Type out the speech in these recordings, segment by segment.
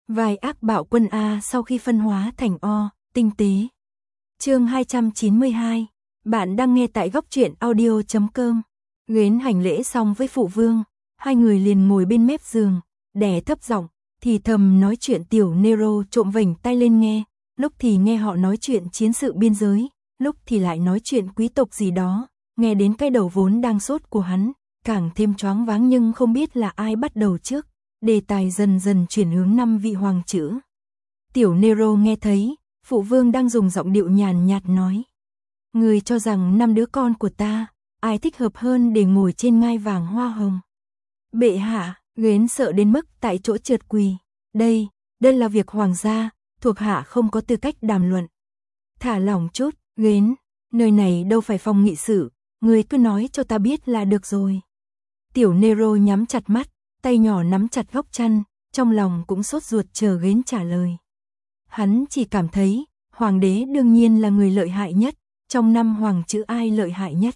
Vài ác bạo quân A sau khi phân hóa thành O, tinh tế. Chương 292. Bạn đang nghe tại góc truyện audio.com. Gến hành lễ xong với phụ vương, hai người liền ngồi bên mép giường, đè thấp giọng, thì thầm nói chuyện. Tiểu Nero trộm vểnh tai lên nghe, lúc thì nghe họ nói chuyện chiến sự biên giới, lúc thì lại nói chuyện quý tộc gì đó, nghe đến cái đầu vốn đang sốt của hắn, càng thêm choáng váng nhưng không biết là ai bắt đầu trước. Đề tài dần dần chuyển hướng 5 vị hoàng chữ. Tiểu Nero nghe thấy, phụ vương đang dùng giọng điệu nhàn nhạt nói. Người cho rằng 5 đứa con của ta, ai thích hợp hơn để ngồi trên ngai vàng hoa hồng? Bệ hạ, Gến sợ đến mức tại chỗ trượt quỳ. Đây là việc hoàng gia, thuộc hạ không có tư cách đàm luận. Thả lỏng chút, Gến, nơi này đâu phải phòng nghị sự, người cứ nói cho ta biết là được rồi. Tiểu Nero nhắm chặt mắt, tay nhỏ nắm chặt góc chăn, trong lòng cũng sốt ruột chờ Gến trả lời. Hắn chỉ cảm thấy, hoàng đế đương nhiên là người lợi hại nhất, trong 5 hoàng chữ ai lợi hại nhất.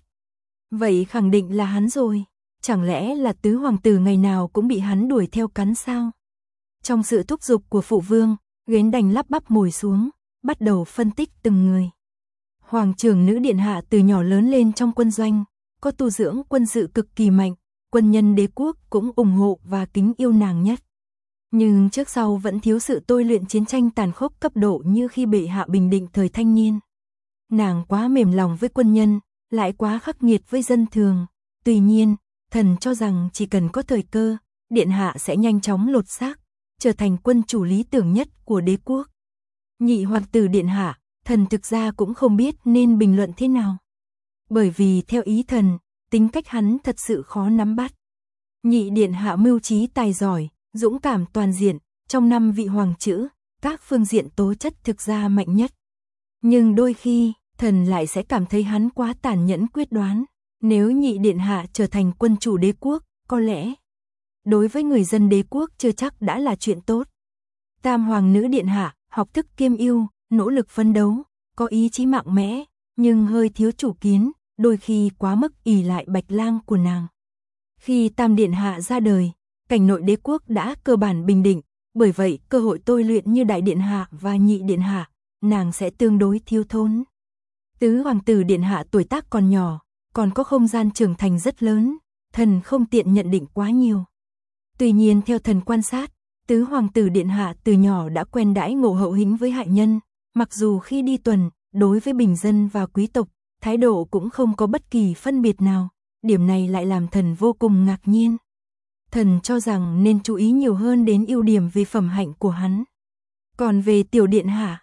Vậy khẳng định là hắn rồi, chẳng lẽ là tứ hoàng tử ngày nào cũng bị hắn đuổi theo cắn sao? Trong sự thúc giục của phụ vương, Gến đành lắp bắp ngồi xuống, bắt đầu phân tích từng người. Hoàng trưởng nữ điện hạ từ nhỏ lớn lên trong quân doanh, có tu dưỡng quân sự cực kỳ mạnh, quân nhân đế quốc cũng ủng hộ và kính yêu nàng nhất. Nhưng trước sau vẫn thiếu sự tôi luyện chiến tranh tàn khốc cấp độ như khi bệ hạ bình định thời thanh niên. Nàng quá mềm lòng với quân nhân, lại quá khắc nghiệt với dân thường. Tuy nhiên, thần cho rằng chỉ cần có thời cơ, điện hạ sẽ nhanh chóng lột xác, trở thành quân chủ lý tưởng nhất của đế quốc. Nhị hoàng tử điện hạ, thần thực ra cũng không biết nên bình luận thế nào. Bởi vì theo ý thần, tính cách hắn thật sự khó nắm bắt. Nhị điện hạ mưu trí tài giỏi, dũng cảm toàn diện, trong 5 vị hoàng chữ, các phương diện tố chất thực ra mạnh nhất. Nhưng đôi khi, thần lại sẽ cảm thấy hắn quá tàn nhẫn quyết đoán. Nếu nhị điện hạ trở thành quân chủ đế quốc, có lẽ đối với người dân đế quốc chưa chắc đã là chuyện tốt. Tam hoàng nữ điện hạ, học thức kiêm ưu, nỗ lực phấn đấu, có ý chí mạnh mẽ, nhưng hơi thiếu chủ kiến, đôi khi quá mức ỷ lại Bạch Lang của nàng. Khi tam điện hạ ra đời, cảnh nội đế quốc đã cơ bản bình định, bởi vậy cơ hội tôi luyện như đại điện hạ và nhị điện hạ, nàng sẽ tương đối thiếu thốn. Tứ hoàng tử điện hạ tuổi tác còn nhỏ, còn có không gian trưởng thành rất lớn, thần không tiện nhận định quá nhiều. Tuy nhiên theo thần quan sát, tứ hoàng tử điện hạ từ nhỏ đã quen đãi ngộ hậu hĩnh với hạ nhân, mặc dù khi đi tuần, đối với bình dân và quý tộc, thái độ cũng không có bất kỳ phân biệt nào, điểm này lại làm thần vô cùng ngạc nhiên. Thần cho rằng nên chú ý nhiều hơn đến ưu điểm về phẩm hạnh của hắn. Còn về tiểu điện hạ,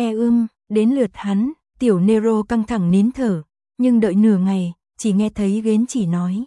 đến lượt hắn, tiểu Nero căng thẳng nín thở, nhưng đợi nửa ngày, chỉ nghe thấy Gến chỉ nói.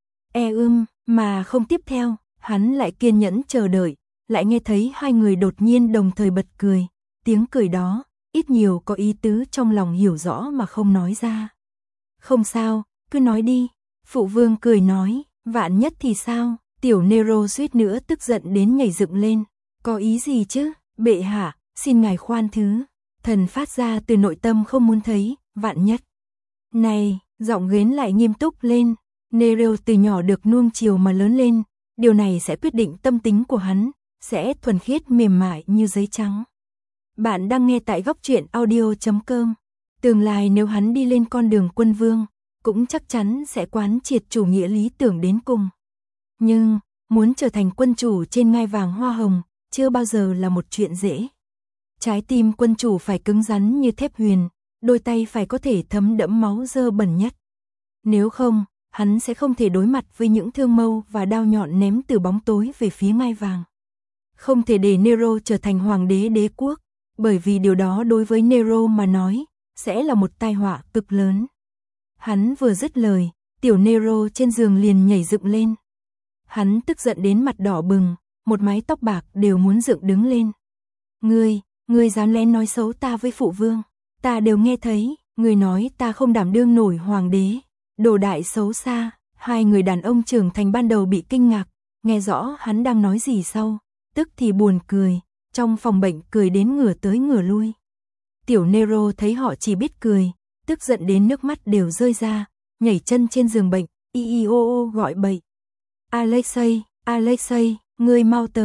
Mà không tiếp theo, hắn lại kiên nhẫn chờ đợi, lại nghe thấy hai người đột nhiên đồng thời bật cười, tiếng cười đó, ít nhiều có ý tứ trong lòng hiểu rõ mà không nói ra. Không sao, cứ nói đi, phụ vương cười nói, vạn nhất thì sao? Tiểu Nero suýt nữa tức giận đến nhảy dựng lên. Có ý gì chứ, bệ hạ, xin ngài khoan thứ. Thần phát ra từ nội tâm không muốn thấy, vạn nhất. Này, giọng Gến lại nghiêm túc lên. Nero từ nhỏ được nuông chiều mà lớn lên, điều này sẽ quyết định tâm tính của hắn, sẽ thuần khiết mềm mại như giấy trắng. Bạn đang nghe tại góc truyện audio.com. Tương lai nếu hắn đi lên con đường quân vương, cũng chắc chắn sẽ quán triệt chủ nghĩa lý tưởng đến cùng. Nhưng, muốn trở thành quân chủ trên ngai vàng hoa hồng, chưa bao giờ là một chuyện dễ. Trái tim quân chủ phải cứng rắn như thép huyền, đôi tay phải có thể thấm đẫm máu dơ bẩn nhất. Nếu không, hắn sẽ không thể đối mặt với những thương mâu và đao nhọn ném từ bóng tối về phía ngai vàng. Không thể để Nero trở thành hoàng đế đế quốc, bởi vì điều đó đối với Nero mà nói, sẽ là một tai họa cực lớn. Hắn vừa dứt lời, tiểu Nero trên giường liền nhảy dựng lên. Hắn tức giận đến mặt đỏ bừng, một mái tóc bạc đều muốn dựng đứng lên. Ngươi dám lén nói xấu ta với phụ vương, ta đều nghe thấy, ngươi nói ta không đảm đương nổi hoàng đế, đồ đại xấu xa. Hai người đàn ông trưởng thành ban đầu bị kinh ngạc, nghe rõ hắn đang nói gì sau, tức thì buồn cười, trong phòng bệnh cười đến ngửa tới ngửa lui. Tiểu Nero thấy họ chỉ biết cười, tức giận đến nước mắt đều rơi ra, nhảy chân trên giường bệnh, gọi bậy. Alexei, ngươi mau tới,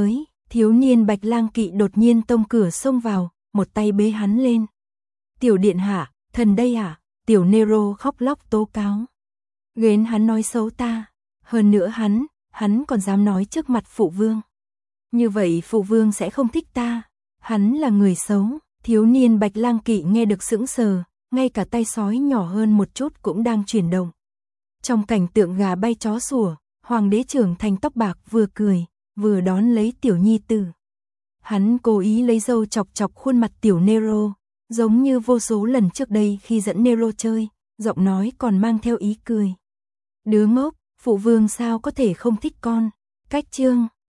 Thiếu niên Bạch Lang Kỵ đột nhiên tông cửa xông vào, một tay bế hắn lên. Tiểu điện hạ, thần đây à? Tiểu Nero khóc lóc tố cáo. Gến hắn nói xấu ta. Hơn nữa hắn còn dám nói trước mặt phụ vương. Như vậy phụ vương sẽ không thích ta. Hắn là người xấu. Thiếu niên Bạch Lang Kỵ nghe được sững sờ, ngay cả tay sói nhỏ hơn một chút cũng đang chuyển động. Trong cảnh tượng gà bay chó sủa, hoàng đế trưởng thành tóc bạc vừa cười, vừa đón lấy tiểu nhi tử. Hắn cố ý lấy râu chọc chọc khuôn mặt tiểu Nero, giống như vô số lần trước đây khi dẫn Nero chơi, giọng nói còn mang theo ý cười. Đứa ngốc, phụ vương sao có thể không thích con. Cách chương